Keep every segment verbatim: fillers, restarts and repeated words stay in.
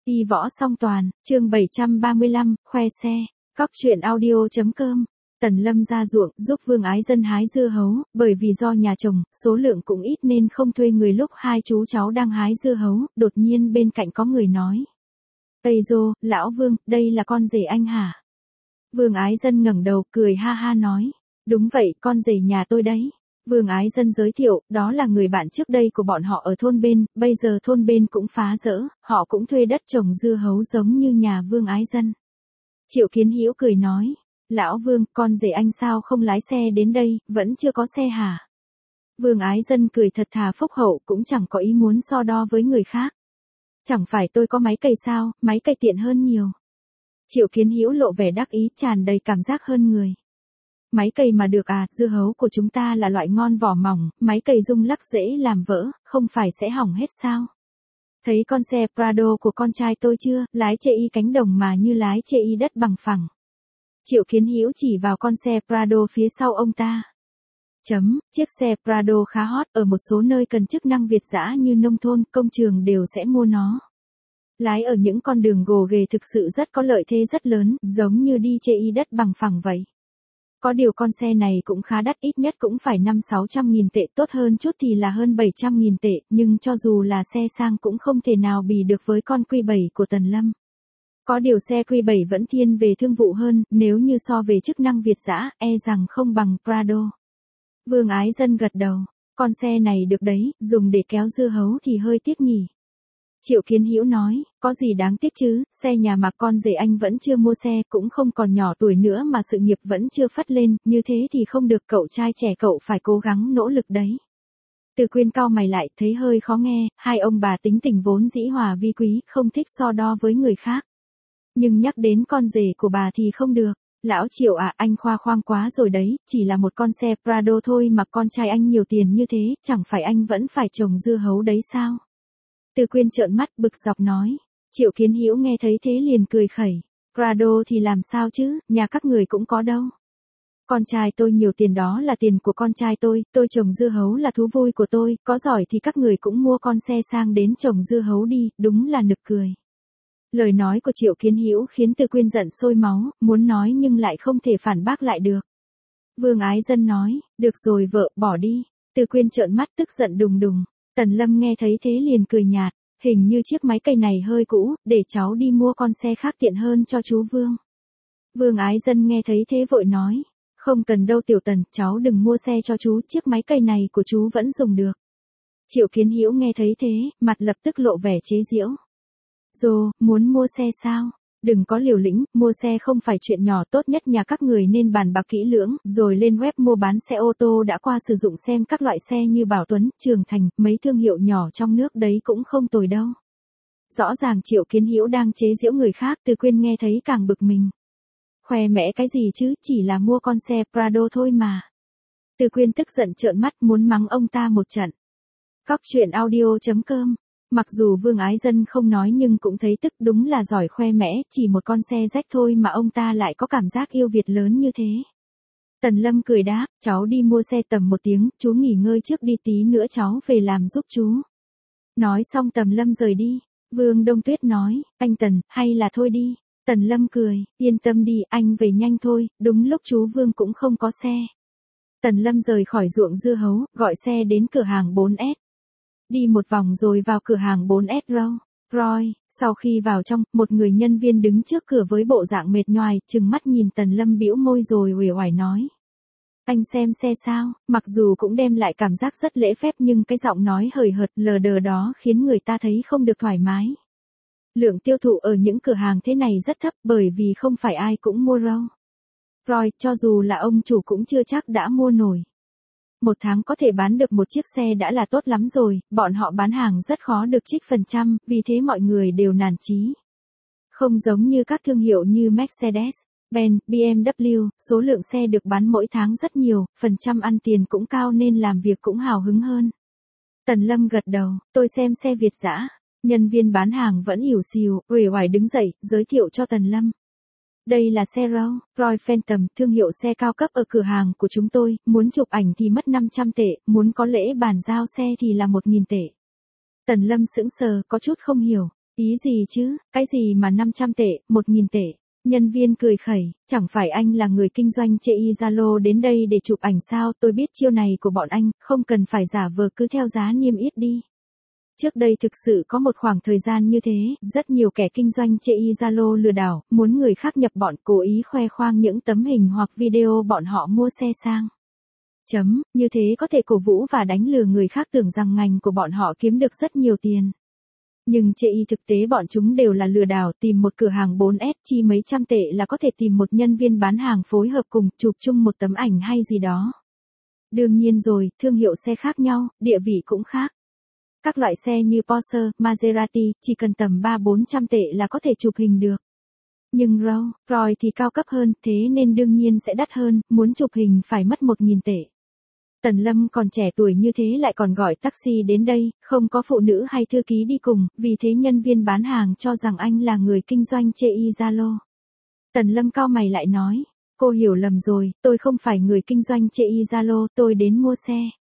Y võ song toàn, chương bảy trăm ba mươi lăm, khoe xe, cóc truyện audio chấm com. Tần Lâm ra ruộng, giúp Vương Ái Dân hái dưa hấu, bởi vì do nhà chồng, số lượng cũng ít nên không thuê người. Lúc hai chú cháu đang hái dưa hấu, đột nhiên bên cạnh có người nói. Tây Dô, lão Vương, đây là con rể anh hả? Vương Ái Dân ngẩng đầu, cười ha ha nói. Đúng vậy, con rể nhà tôi đấy. Vương Ái Dân giới thiệu, đó là người bạn trước đây của bọn họ ở thôn bên, bây giờ thôn bên cũng phá rỡ, họ cũng thuê đất trồng dưa hấu giống như nhà Vương Ái Dân. Triệu Kiến Hữu cười nói, lão Vương, con rể anh sao không lái xe đến đây, vẫn chưa có xe hả? Vương Ái Dân cười thật thà phúc hậu, cũng chẳng có ý muốn so đo với người khác. Chẳng phải tôi có máy cày sao, máy cày tiện hơn nhiều. Triệu Kiến Hữu lộ vẻ đắc ý, tràn đầy cảm giác hơn người. Máy cày mà được à, dưa hấu của chúng ta là loại ngon vỏ mỏng, máy cày rung lắc dễ làm vỡ, không phải sẽ hỏng hết sao? Thấy con xe Prado của con trai tôi chưa, lái chê y cánh đồng mà như lái chê y đất bằng phẳng. Triệu Kiến Hữu chỉ vào con xe Prado phía sau ông ta. Chấm, chiếc xe Prado khá hot, ở một số nơi cần chức năng Việt dã như nông thôn, công trường đều sẽ mua nó. Lái ở những con đường gồ ghề thực sự rất có lợi thế rất lớn, giống như đi chê y đất bằng phẳng vậy. Có điều con xe này cũng khá đắt, ít nhất cũng phải năm sáu trăm nghìn tệ, tốt hơn chút thì là hơn bảy trăm nghìn tệ, nhưng cho dù là xe sang cũng không thể nào bì được với con Q bảy của Tần Lâm. Có điều xe Q bảy vẫn thiên về thương vụ hơn, nếu như so về chức năng Việt dã, e rằng không bằng Prado. Vương Ái Dân gật đầu, con xe này được đấy, dùng để kéo dưa hấu thì hơi tiếc nhỉ. Triệu Kiến Hữu nói, có gì đáng tiếc chứ, xe nhà mà con rể anh vẫn chưa mua xe, cũng không còn nhỏ tuổi nữa mà sự nghiệp vẫn chưa phất lên, như thế thì không được, cậu trai trẻ cậu phải cố gắng nỗ lực đấy. Từ Quyên cau mày lại, thấy hơi khó nghe, hai ông bà tính tình vốn dĩ hòa vi quý, không thích so đo với người khác. Nhưng nhắc đến con rể của bà thì không được. Lão Triệu à, anh khoa khoang quá rồi đấy, chỉ là một con xe Prado thôi mà con trai anh nhiều tiền như thế, chẳng phải anh vẫn phải trồng dưa hấu đấy sao? Từ Quyên trợn mắt bực dọc nói. Triệu Kiến Hữu nghe thấy thế liền cười khẩy. Prado thì làm sao chứ, nhà các người cũng có đâu. Con trai tôi nhiều tiền đó là tiền của con trai tôi, tôi trồng dưa hấu là thú vui của tôi, có giỏi thì các người cũng mua con xe sang đến trồng dưa hấu đi, đúng là nực cười. Lời nói của Triệu Kiến Hữu khiến Từ Quyên giận sôi máu, muốn nói nhưng lại không thể phản bác lại được. Vương Ái Dân nói, được rồi vợ, bỏ đi. Từ Quyên trợn mắt tức giận đùng đùng. Tần Lâm nghe thấy thế liền cười nhạt, hình như chiếc máy cày này hơi cũ, để cháu đi mua con xe khác tiện hơn cho chú Vương. Vương Ái Dân nghe thấy thế vội nói, không cần đâu tiểu Tần, cháu đừng mua xe cho chú, chiếc máy cày này của chú vẫn dùng được. Triệu Kiến Hữu nghe thấy thế, mặt lập tức lộ vẻ chế giễu. Dô, muốn mua xe sao? Đừng có liều lĩnh, mua xe không phải chuyện nhỏ, tốt nhất nhà các người nên bàn bạc kỹ lưỡng, rồi lên web mua bán xe ô tô đã qua sử dụng xem các loại xe như Bảo Tuấn, Trường Thành, mấy thương hiệu nhỏ trong nước đấy cũng không tồi đâu. Rõ ràng Triệu Kiến Hữu đang chế giễu người khác, Từ Quyên nghe thấy càng bực mình. Khoe mẽ cái gì chứ, chỉ là mua con xe Prado thôi mà. Từ Quyên tức giận trợn mắt muốn mắng ông ta một trận. Cóc truyện audio chấm com. Mặc dù Vương Ái Dân không nói nhưng cũng thấy tức, đúng là giỏi khoe mẽ, chỉ một con xe rách thôi mà ông ta lại có cảm giác yêu Việt lớn như thế. Tần Lâm cười đáp, cháu đi mua xe tầm một tiếng, chú nghỉ ngơi trước đi, tí nữa cháu về làm giúp chú. Nói xong Tần Lâm rời đi. Vương Đông Tuyết nói, anh Tần, hay là thôi đi. Tần Lâm cười, yên tâm đi, anh về nhanh thôi, đúng lúc chú Vương cũng không có xe. Tần Lâm rời khỏi ruộng dưa hấu, gọi xe đến cửa hàng bốn S. Đi một vòng rồi vào cửa hàng bốn S Row. Roy, sau khi vào trong, một người nhân viên đứng trước cửa với bộ dạng mệt nhoài, trừng mắt nhìn Tần Lâm bĩu môi rồi uể oải nói. Anh xem xe sao, mặc dù cũng đem lại cảm giác rất lễ phép nhưng cái giọng nói hời hợt lờ đờ đó khiến người ta thấy không được thoải mái. Lượng tiêu thụ ở những cửa hàng thế này rất thấp bởi vì không phải ai cũng mua Row. Roy, cho dù là ông chủ cũng chưa chắc đã mua nổi. Một tháng có thể bán được một chiếc xe đã là tốt lắm rồi, bọn họ bán hàng rất khó được trích phần trăm, vì thế mọi người đều nản chí. Không giống như các thương hiệu như Mercedes, Benz, B M W, số lượng xe được bán mỗi tháng rất nhiều, phần trăm ăn tiền cũng cao nên làm việc cũng hào hứng hơn. Tần Lâm gật đầu, tôi xem xe Việt dã. Nhân viên bán hàng vẫn ỉu xìu, uể oải đứng dậy, giới thiệu cho Tần Lâm. Đây là xe Row, Roy Phantom, thương hiệu xe cao cấp ở cửa hàng của chúng tôi, muốn chụp ảnh thì mất năm trăm tệ, muốn có lễ bàn giao xe thì là một nghìn tệ. Tần Lâm sững sờ, có chút không hiểu, Ý gì chứ, cái gì mà năm trăm tệ, một nghìn tệ. Nhân viên cười khẩy, chẳng phải anh là người kinh doanh chê y Zalo đến đây để chụp ảnh sao, tôi biết chiêu này của bọn anh, không cần phải giả vờ cứ theo giá niêm yết đi. Trước đây thực sự có một khoảng thời gian như thế, rất nhiều kẻ kinh doanh chê y Zalo lừa đảo, muốn người khác nhập bọn, cố ý khoe khoang những tấm hình hoặc video bọn họ mua xe sang. Chấm, như thế có thể cổ vũ và đánh lừa người khác tưởng rằng ngành của bọn họ kiếm được rất nhiều tiền. Nhưng chê y thực tế bọn chúng đều là lừa đảo, tìm một cửa hàng bốn S chi mấy trăm tệ là có thể tìm một nhân viên bán hàng phối hợp cùng chụp chung một tấm ảnh hay gì đó. Đương nhiên rồi, thương hiệu xe khác nhau, địa vị cũng khác. Các loại xe như Porsche, Maserati, chỉ cần tầm ba bốn trăm tệ là có thể chụp hình được. Nhưng Rolls Royce thì cao cấp hơn, thế nên đương nhiên sẽ đắt hơn, muốn chụp hình phải mất một nghìn tệ. Tần Lâm còn trẻ tuổi như thế lại còn gọi taxi đến đây, không có phụ nữ hay thư ký đi cùng, vì thế nhân viên bán hàng cho rằng anh là người kinh doanh chê y Zalo. Tần Lâm cau mày lại nói, cô hiểu lầm rồi, tôi không phải người kinh doanh chê y Zalo, tôi đến mua xe.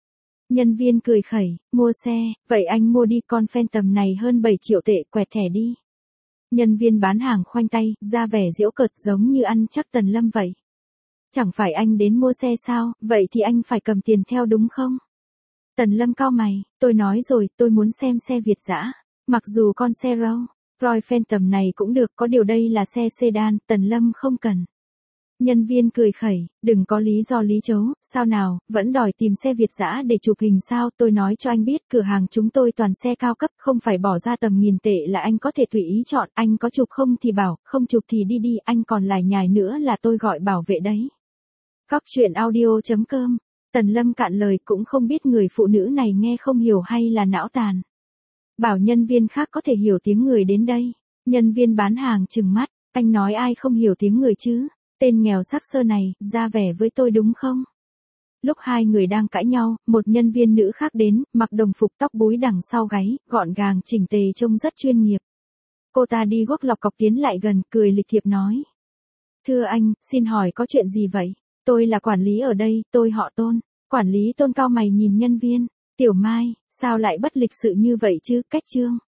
Nhân viên cười khẩy, mua xe, vậy anh mua đi, con Phantom này hơn bảy triệu tệ, quẹt thẻ đi. Nhân viên bán hàng khoanh tay, ra vẻ giễu cợt giống như ăn chắc Tần Lâm vậy. Chẳng phải anh đến mua xe sao, vậy thì anh phải cầm tiền theo đúng không? Tần Lâm cau mày, tôi nói rồi, tôi muốn xem xe Việt dã. Mặc dù con xe Rolls Royce Phantom này cũng được, có điều đây là xe sedan, Tần Lâm không cần. Nhân viên cười khẩy, đừng có lý do lý chấu, sao nào, vẫn đòi tìm xe Việt dã để chụp hình sao, tôi nói cho anh biết, cửa hàng chúng tôi toàn xe cao cấp, không phải bỏ ra tầm nghìn tệ là anh có thể tùy ý chọn, anh có chụp không thì bảo, không chụp thì đi đi, anh còn lải nhải nữa là tôi gọi bảo vệ đấy. Góc truyện audio chấm com, Tần Lâm cạn lời cũng không biết người phụ nữ này nghe không hiểu hay là não tàn. Bảo nhân viên khác có thể hiểu tiếng người đến đây, nhân viên bán hàng trừng mắt, anh nói ai không hiểu tiếng người chứ? Tên nghèo xác xơ này, ra vẻ với tôi đúng không? Lúc hai người đang cãi nhau, một nhân viên nữ khác đến, mặc đồng phục tóc búi đằng sau gáy, gọn gàng chỉnh tề trông rất chuyên nghiệp. Cô ta đi guốc lọc cọc tiến lại gần, cười lịch thiệp nói. Thưa anh, xin hỏi có chuyện gì vậy? Tôi là quản lý ở đây, tôi họ Tôn. Quản lý Tôn cau mày nhìn nhân viên. Tiểu Mai, sao lại bất lịch sự như vậy chứ, cách trương.